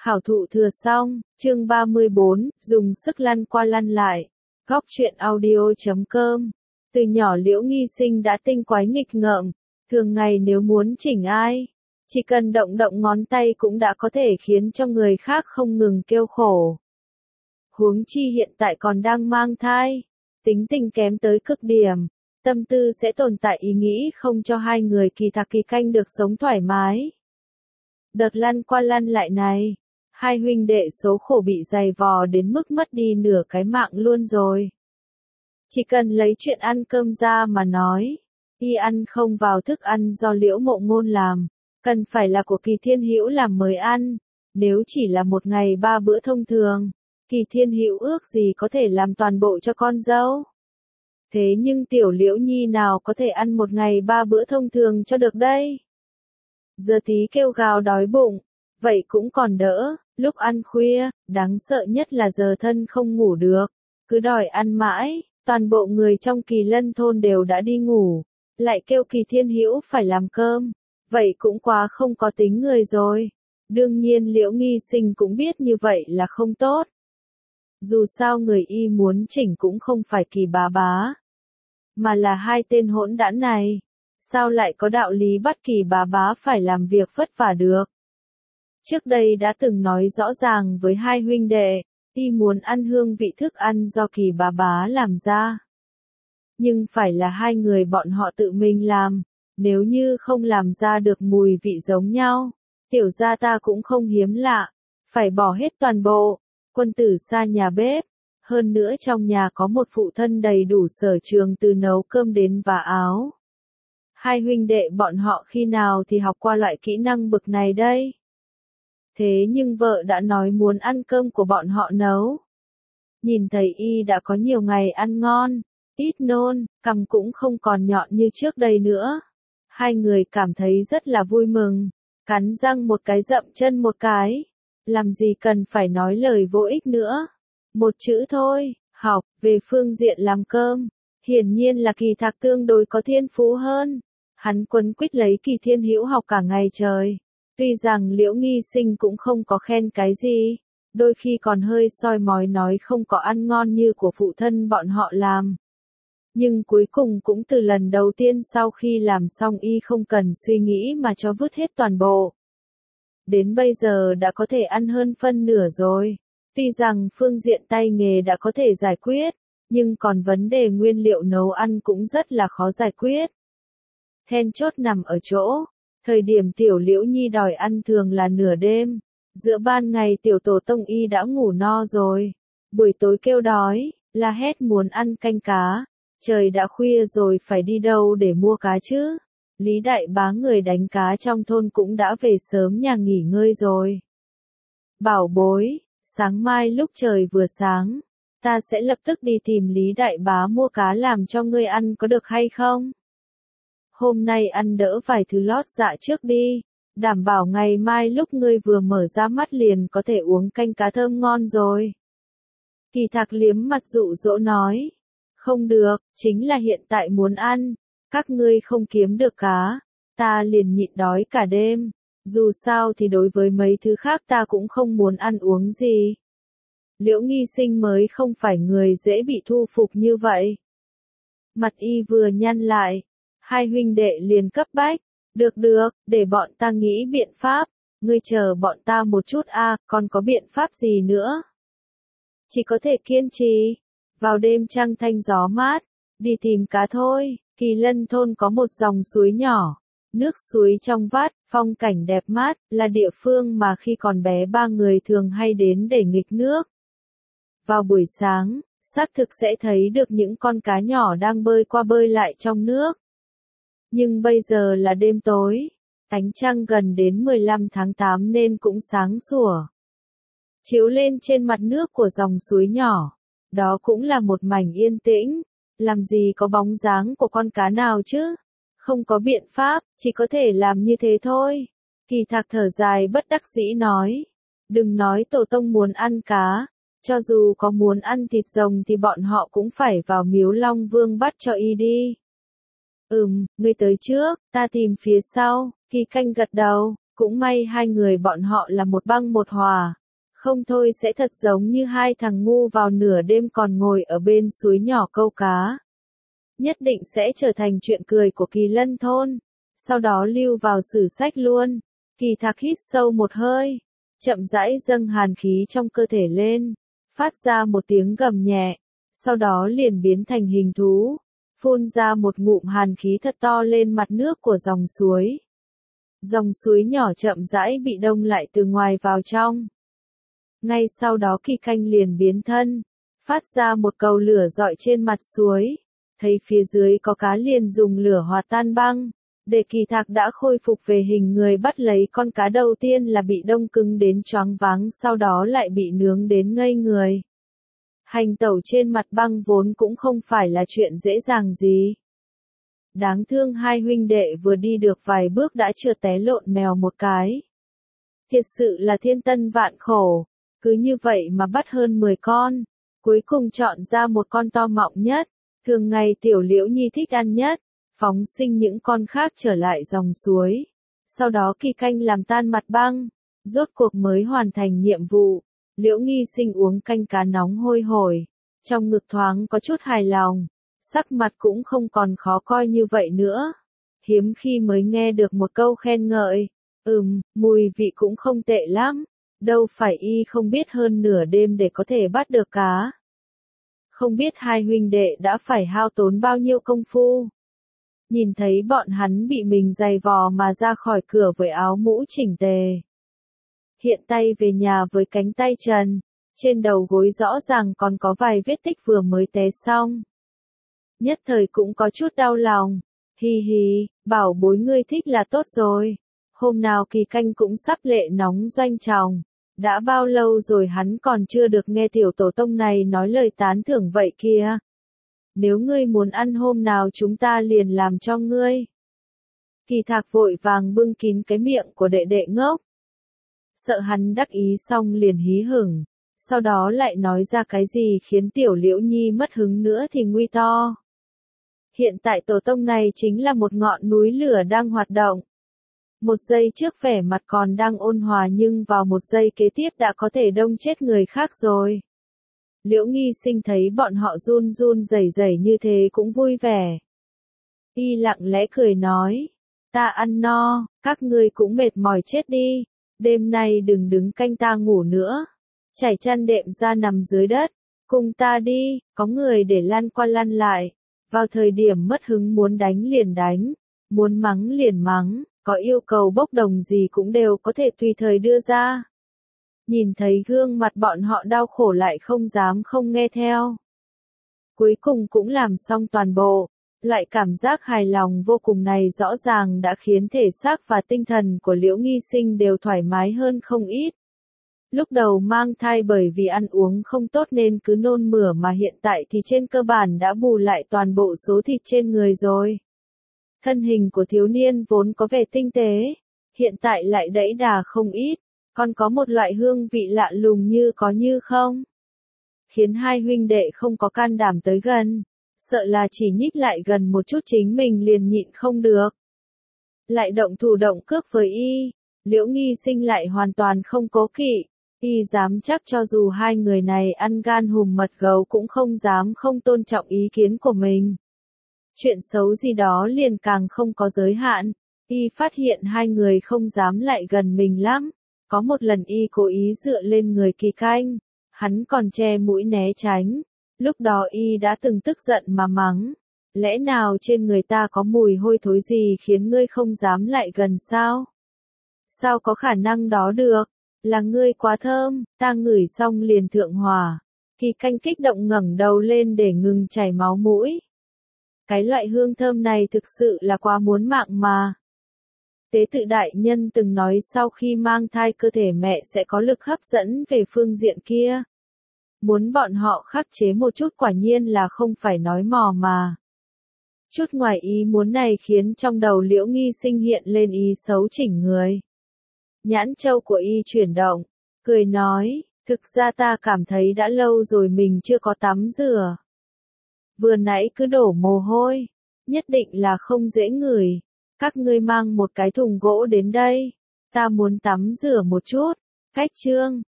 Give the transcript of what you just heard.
Khảo thụ thừa xong, chương 34, dùng sức lăn qua lăn lại. Góc truyện audio.com. Từ nhỏ Liễu Nghi Sinh đã tinh quái nghịch ngợm, thường ngày nếu muốn chỉnh ai, chỉ cần động động ngón tay cũng đã có thể khiến cho người khác không ngừng kêu khổ. Huống chi hiện tại còn đang mang thai, tính tình kém tới cực điểm, tâm tư sẽ tồn tại ý nghĩ không cho hai người kỳ thạc kỳ canh được sống thoải mái. Đợt lăn qua lăn lại này, hai huynh đệ số khổ bị dày vò đến mức mất đi nửa cái mạng luôn rồi. Chỉ cần lấy chuyện ăn cơm ra mà nói, y ăn không vào thức ăn do Liễu Mộ Ngôn làm, cần phải là của Kỳ Thiên Hữu làm mới ăn, nếu chỉ là một ngày 3 bữa thông thường, Kỳ Thiên Hữu ước gì có thể làm toàn bộ cho con dâu. Thế nhưng tiểu Liễu Nhi nào có thể ăn một ngày 3 bữa thông thường cho được đây. Giờ tí kêu gào đói bụng, vậy cũng còn đỡ, lúc ăn khuya, đáng sợ nhất là giờ thân không ngủ được, cứ đòi ăn mãi, toàn bộ người trong Kỳ Lân thôn đều đã đi ngủ, lại kêu Kỳ Thiên Hữu phải làm cơm, vậy cũng quá không có tính người rồi. Đương nhiên Liễu Nghi Sinh cũng biết như vậy là không tốt. Dù sao người y muốn chỉnh cũng không phải Kỳ bá bá, mà là hai tên hỗn đản này. Sao lại có đạo lý bắt Kỳ bá bá phải làm việc vất vả được? Trước đây đã từng nói rõ ràng với hai huynh đệ, y muốn ăn hương vị thức ăn do Kỳ bá bá làm ra. Nhưng phải là hai người bọn họ tự mình làm, nếu như không làm ra được mùi vị giống nhau, tiểu gia ta cũng không hiếm lạ, phải bỏ hết toàn bộ, quân tử xa nhà bếp. Hơn nữa trong nhà có một phụ thân đầy đủ sở trường từ nấu cơm đến vá áo. Hai huynh đệ bọn họ khi nào thì học qua loại kỹ năng bực này đây? Thế nhưng vợ đã nói muốn ăn cơm của bọn họ nấu. Nhìn thấy y đã có nhiều ngày ăn ngon, ít nôn, cằm cũng không còn nhọn như trước đây nữa. Hai người cảm thấy rất là vui mừng, cắn răng một cái dậm chân một cái. Làm gì cần phải nói lời vô ích nữa. Một chữ thôi, học, về phương diện làm cơm. Hiển nhiên là Kỳ Thạc tương đối có thiên phú hơn. Hắn quấn quýt lấy Kỳ Thiên Hữu học cả ngày trời. Tuy rằng Liễu Nghi Sinh cũng không có khen cái gì, đôi khi còn hơi soi mói nói không có ăn ngon như của phụ thân bọn họ làm. Nhưng cuối cùng cũng từ lần đầu tiên sau khi làm xong y không cần suy nghĩ mà cho vứt hết toàn bộ. Đến bây giờ đã có thể ăn hơn phân nửa rồi. Tuy rằng phương diện tay nghề đã có thể giải quyết, nhưng còn vấn đề nguyên liệu nấu ăn cũng rất là khó giải quyết. Then chốt nằm ở chỗ, thời điểm tiểu Liễu Nhi đòi ăn thường là nửa đêm, giữa ban ngày tiểu tổ tông y đã ngủ no rồi, buổi tối kêu đói, la hét muốn ăn canh cá, trời đã khuya rồi phải đi đâu để mua cá chứ. Lý đại bá người đánh cá trong thôn cũng đã về sớm nhà nghỉ ngơi rồi. Bảo bối, sáng mai lúc trời vừa sáng, ta sẽ lập tức đi tìm Lý đại bá mua cá làm cho ngươi ăn có được hay không? Hôm nay ăn đỡ vài thứ lót dạ trước đi, đảm bảo ngày mai lúc ngươi vừa mở ra mắt liền có thể uống canh cá thơm ngon rồi. Kỳ Thạc liếm mặt dụ dỗ nói, không được, chính là hiện tại muốn ăn, các ngươi không kiếm được cá, ta liền nhịn đói cả đêm, dù sao thì đối với mấy thứ khác ta cũng không muốn ăn uống gì. Liễu Nghi Sinh mới không phải người dễ bị thu phục như vậy. Mặt y vừa nhăn lại, hai huynh đệ liền cấp bách, được, để bọn ta nghĩ biện pháp, ngươi chờ bọn ta một chút còn có biện pháp gì nữa? Chỉ có thể kiên trì, vào đêm trăng thanh gió mát, đi tìm cá thôi. Kỳ Lân thôn có một dòng suối nhỏ, nước suối trong vắt, phong cảnh đẹp mát, là địa phương mà khi còn bé ba người thường hay đến để nghịch nước. Vào buổi sáng, xác thực sẽ thấy được những con cá nhỏ đang bơi qua bơi lại trong nước. Nhưng bây giờ là đêm tối, ánh trăng gần đến 15 tháng 8 nên cũng sáng sủa. Chiếu lên trên mặt nước của dòng suối nhỏ, đó cũng là một mảnh yên tĩnh. Làm gì có bóng dáng của con cá nào chứ? Không có biện pháp, chỉ có thể làm như thế thôi. Kỳ Thạc thở dài bất đắc dĩ nói. Đừng nói tổ tông muốn ăn cá, cho dù có muốn ăn thịt rồng thì bọn họ cũng phải vào miếu Long Vương bắt cho y đi. Ngươi tới trước, ta tìm phía sau. Kỳ Canh gật đầu, Cũng may hai người bọn họ là một băng một hòa. Không thôi sẽ thật giống như hai thằng ngu vào nửa đêm còn ngồi ở bên suối nhỏ câu cá. Nhất định sẽ trở thành chuyện cười của Kỳ Lân thôn. Sau đó lưu vào sử sách luôn. Kỳ Thạc hít sâu một hơi, chậm rãi dâng hàn khí trong cơ thể lên, phát ra một tiếng gầm nhẹ, sau đó liền biến thành hình thú, phun ra một ngụm hàn khí thật to lên mặt nước của dòng suối. Dòng suối nhỏ chậm rãi bị đông lại từ ngoài vào trong. Ngay sau đó Kỳ Canh liền biến thân, phát ra một cầu lửa rọi trên mặt suối, thấy phía dưới có cá liền dùng lửa hòa tan băng. Để Kỳ Thạc đã khôi phục về hình người bắt lấy con cá đầu tiên là bị đông cứng đến choáng váng, sau đó lại bị nướng đến ngây người. Hành tẩu trên mặt băng vốn cũng không phải là chuyện dễ dàng gì. Đáng thương hai huynh đệ vừa đi được vài bước đã trượt té lộn mèo một cái. Thiệt sự là thiên tân vạn khổ, cứ như vậy mà bắt hơn 10 con, cuối cùng chọn ra một con to mọng nhất, thường ngày Tiểu Liễu Nhi thích ăn nhất. Phóng sinh những con khác trở lại dòng suối. Sau đó Kỳ Canh làm tan mặt băng, rốt cuộc mới hoàn thành nhiệm vụ. Liễu Nghi Sinh uống canh cá nóng hôi hổi, trong ngực thoáng có chút hài lòng, sắc mặt cũng không còn khó coi như vậy nữa. Hiếm khi mới nghe được một câu khen ngợi, mùi vị cũng không tệ lắm, đâu phải y không biết hơn nửa đêm để có thể bắt được cá. Không biết hai huynh đệ đã phải hao tốn bao nhiêu công phu. Nhìn thấy bọn hắn bị mình giày vò mà ra khỏi cửa với áo mũ chỉnh tề. Hiện tay về nhà với cánh tay trần, trên đầu gối rõ ràng còn có vài vết tích vừa mới té xong. Nhất thời cũng có chút đau lòng, hi hi, bảo bối ngươi thích là tốt rồi. Hôm nào Kỳ Canh cũng sắp lệ nóng doanh tròng, đã bao lâu rồi hắn còn chưa được nghe tiểu tổ tông này nói lời tán thưởng vậy kia. Nếu ngươi muốn ăn hôm nào chúng ta liền làm cho ngươi. Kỳ Thạc vội vàng bưng kín cái miệng của đệ đệ ngốc. Sợ hắn đắc ý xong liền hí hửng, sau đó lại nói ra cái gì khiến Tiểu Liễu Nhi mất hứng nữa thì nguy to. Hiện tại tổ tông này chính là một ngọn núi lửa đang hoạt động. Một giây trước vẻ mặt còn đang ôn hòa nhưng vào một giây kế tiếp đã có thể đông chết người khác rồi. Liễu Nghi Sinh thấy bọn họ run run rẩy rẩy như thế cũng vui vẻ. Y lặng lẽ cười nói, ta ăn no, các ngươi cũng mệt mỏi chết đi, đêm nay đừng đứng canh ta ngủ nữa. Trải chăn đệm ra nằm dưới đất, cùng ta đi, có người để lăn qua lăn lại. Vào thời điểm mất hứng muốn đánh liền đánh, muốn mắng liền mắng, có yêu cầu bốc đồng gì cũng đều có thể tùy thời đưa ra. Nhìn thấy gương mặt bọn họ đau khổ lại không dám không nghe theo. Cuối cùng cũng làm xong toàn bộ, loại cảm giác hài lòng vô cùng này rõ ràng đã khiến thể xác và tinh thần của Liễu Nghi Sinh đều thoải mái hơn không ít. Lúc đầu mang thai bởi vì ăn uống không tốt nên cứ nôn mửa mà hiện tại thì trên cơ bản đã bù lại toàn bộ số thịt trên người rồi. Thân hình của thiếu niên vốn có vẻ tinh tế, hiện tại lại đẫy đà không ít. Còn có một loại hương vị lạ lùng như có như không. Khiến hai huynh đệ không có can đảm tới gần, sợ là chỉ nhích lại gần một chút chính mình liền nhịn không được. Lại động thủ động cước với y, Liễu Nghi Sinh lại hoàn toàn không cố kỵ, y dám chắc cho dù hai người này ăn gan hùm mật gấu cũng không dám không tôn trọng ý kiến của mình. Chuyện xấu gì đó liền càng không có giới hạn, y phát hiện hai người không dám lại gần mình lắm. Có một lần y cố ý dựa lên người Kỳ Canh, hắn còn che mũi né tránh, lúc đó y đã từng tức giận mà mắng, lẽ nào trên người ta có mùi hôi thối gì khiến ngươi không dám lại gần sao? Sao có khả năng đó được, là ngươi quá thơm, ta ngửi xong liền thượng hỏa. Kỳ Canh kích động ngẩng đầu lên để ngừng chảy máu mũi. Cái loại hương thơm này thực sự là quá muốn mạng mà. Tế Tự đại nhân từng nói sau khi mang thai cơ thể mẹ sẽ có lực hấp dẫn về phương diện kia. Muốn bọn họ khắc chế một chút quả nhiên là không phải nói mò mà. Chút ngoài ý muốn này khiến trong đầu Liễu Nghi Sinh hiện lên ý xấu chỉnh người. Nhãn châu của y chuyển động, cười nói, thực ra ta cảm thấy đã lâu rồi mình chưa có tắm rửa. Vừa nãy cứ đổ mồ hôi, nhất định là không dễ ngửi. Các ngươi mang một cái thùng gỗ đến đây, ta muốn tắm rửa một chút. Cách chương